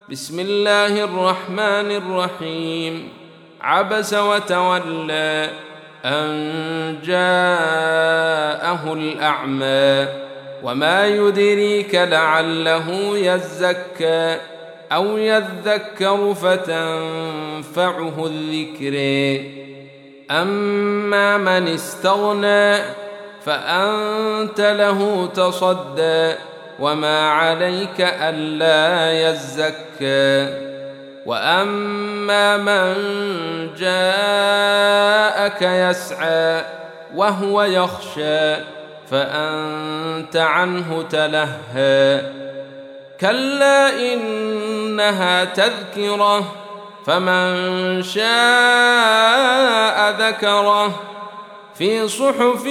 بسم الله الرحمن الرحيم. عبس وتولى أن جاءه الأعمى وما يدريك لعله يزكى أو يذكر فتنفعه الذكر. أما من استغنى فأنت له تصدى وما عليك ألا يزكى. وأما من جاءك يسعى وهو يخشى فأنت عنه تلهى. كلا إنها تذكرة فمن شاء ذكره في صحف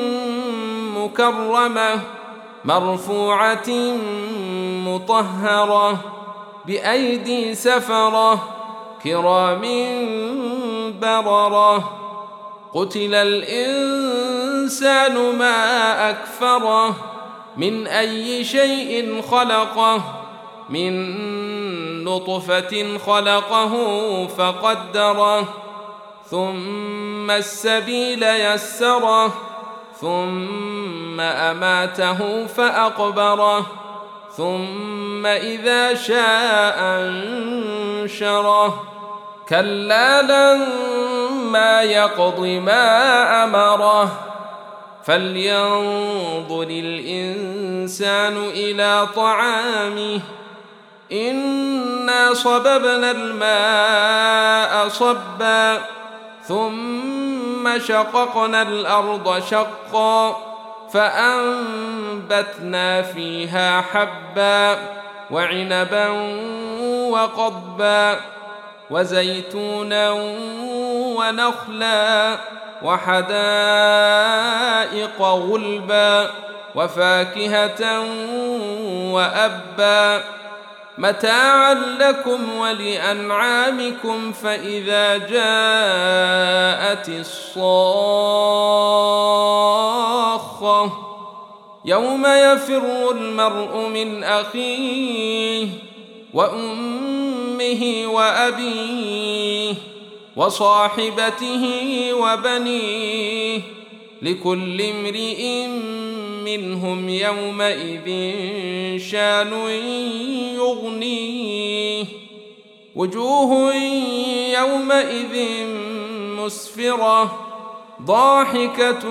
مكرمة مرفوعة مطهرة بأيدي سفرة كرام بررة. قتل الإنسان ما أكفره من أي شيء خلقه من نطفة خلقه فقدره ثم السبيل يسره ثم أماته فأقبره ثم إذا شاء أنشره. كلا لما يقض ما أمره فلينظر الإنسان إلى طعامه إنا صببنا الماء صبا ثم شققنا الأرض شقا فأنبتنا فيها حبا وعنبا وقضبا وزيتونا ونخلا وحدائق غلبا وفاكهة وأبا متاعا لكم ولأنعامكم. فإذا جاءت الصاخة يوم يفر المرء من أخيه وأمه وأبيه وصاحبته وبنيه لكل امرئ منهم يومئذ شان يغنيه. وجوه يومئذ مسفرة ضاحكة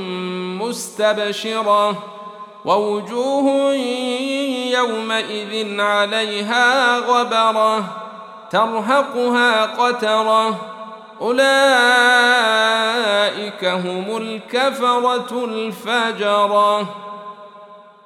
مستبشرة ووجوه يومئذ عليها غبرة ترهقها قترة أولئك هم الكفرة الفجرة.